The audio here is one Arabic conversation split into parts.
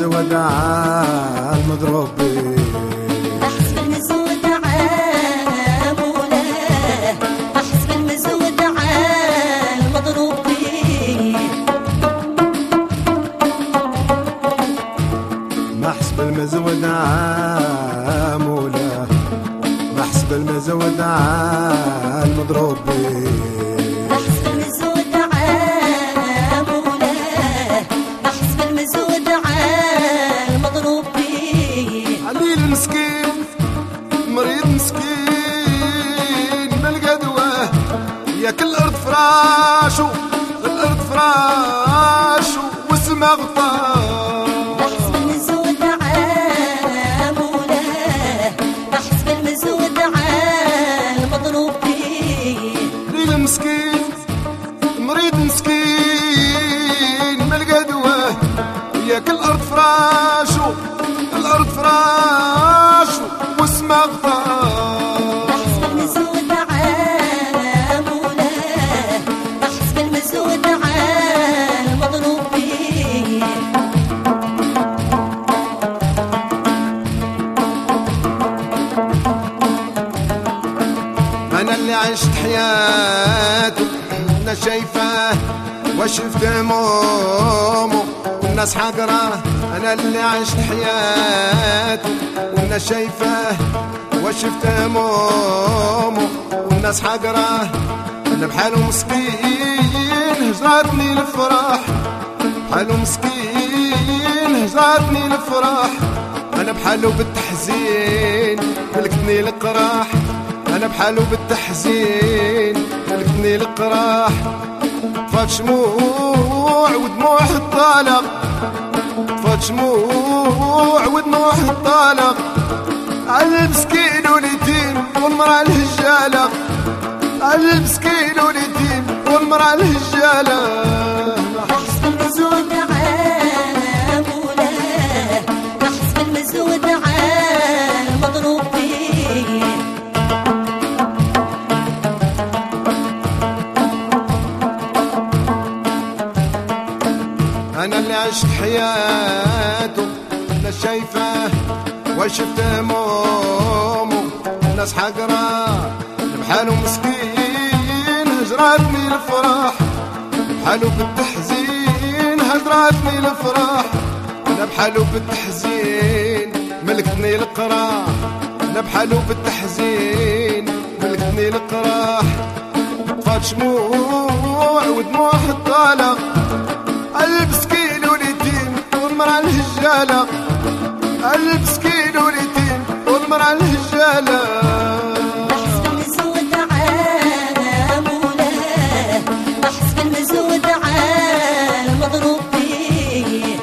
المزود المضروب بيه، أحسب المزود مولاه، أحسب المزود المضروب بيه، محسب المزود مولاه، محسب المزود المضروب بيه، أحسب المزود مولاه، أحسب المزود المضروب بيه، عليل مسكين مريض مسكين بالقدوة، ياك الأرض فراشو الأرض فراشو والسما غطاه، أحسب المزود مولاه، أحسب المزود المضروب بيه، ليل مسكين مريض مسكين بالقدوة، ياك الأرض فراشو الأرض فراشو والسما غطاه، أحسب المزود مولاه، أحسب المزود المضروب بيه، أنا اللي عشت حياته أنا شايفاه وشفت همومه والناس حقراه، أنا اللي عشت حياته وأنا شايفاه وشفت همومه والناس حقراه، أنا بحاله مسكين هجرتني الفرح، بحاله مسكين هجرتني الفرح، أنا بحاله بالتحزين ملكتني القراح، أنا بحاله بالتحزين ملكتني القراح، طفات شموع ودموع الطالق، طفات شموع ودموع الطالق، على المسكين واليتيم والمرأة الهجالة، على المسكين واليتيم والمرأة الهجالة، أحسب المزود مولاه، أحسب المزود المضروب بيه، أنا اللي عشت حياته أنا شايفاه وشفت همومه الناس حقراه، بحاله مسكين هجرتني الفرح، بحاله بالتحزين هجرتني الفرح، أنا بحاله بالتحزين ملكتني القراح، أنا بحاله بالتحزين ملكتني القراح، طفات شموع ودموع الطالق، المسكين واليتيم والمرأة الهجالة، المسكين واليتيم والمرأة الهجالة، أحسب المزود مولاه، أحسب المزود المضروب بيه،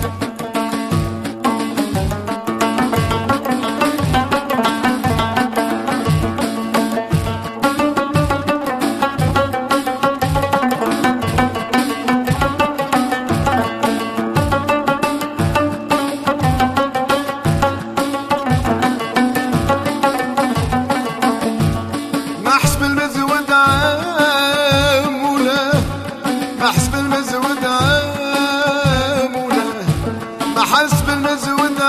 محسب المزود مولاه، محسب المزود مولاه، محسب المزود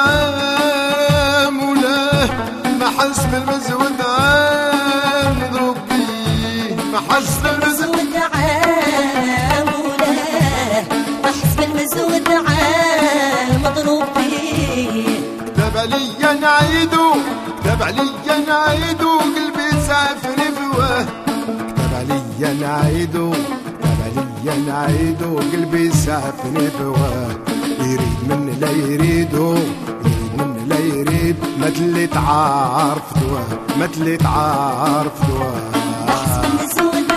مولاه، محسب المزود مضروب بيه، محسب المزود المزود مولاه، أحسب المزود المضروب بيه، كتب عليا نعيدو كتب عليا نعيدو قلبي سافر فواه، كتب عليا نعيدو كتب عليا نعيدو قلبي سافر فواه، يريد من لا يريدو يريد من لا يريد ما تلي تعارف دواه ما تلي تعارف دواه، أحسب المزود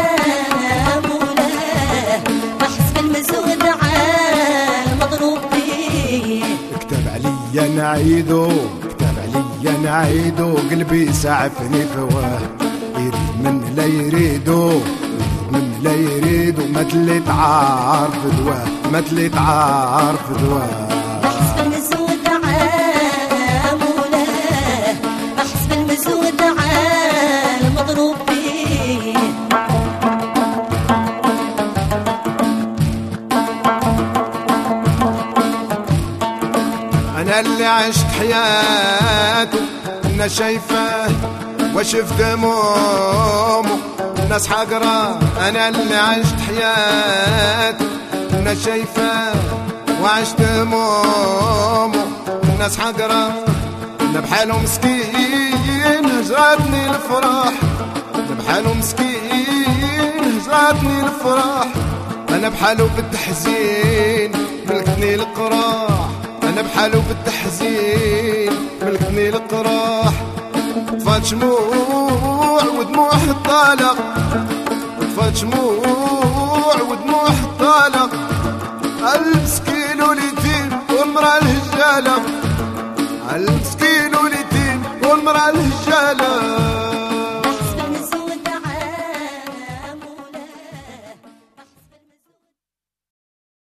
مولاه، أحسب المزود المضروب بيه، كتب عليا نعيدو كتب عليا نعيدو قلبي سعفني فواه، يريد من لا يريدو يريد من لا يريدو ما تلي تعارف دواه ما تلي تعارف دواه، أحسب المزود مولاه، أحسب المزود المضروب بيه، عشت حياته انا شايفه وشفت همومه الناس حقرة. انا اللي عشت حياته انا شايفه وعشت همومه الناس حقرة. انا بحاله مسكين هجرتني الفرح، انا بحاله مسكين هجرتني الفرح. انا بحاله بالتحزين ملكتني القراح، انا بحاله بالتحزين ملكتني القراح. طفات شموع ودموع الطالق، طفات شموع ودموع الطالق. المسكين واليتيم والمرأة الهجالة، المسكين واليتيم والمرأة الهجالة.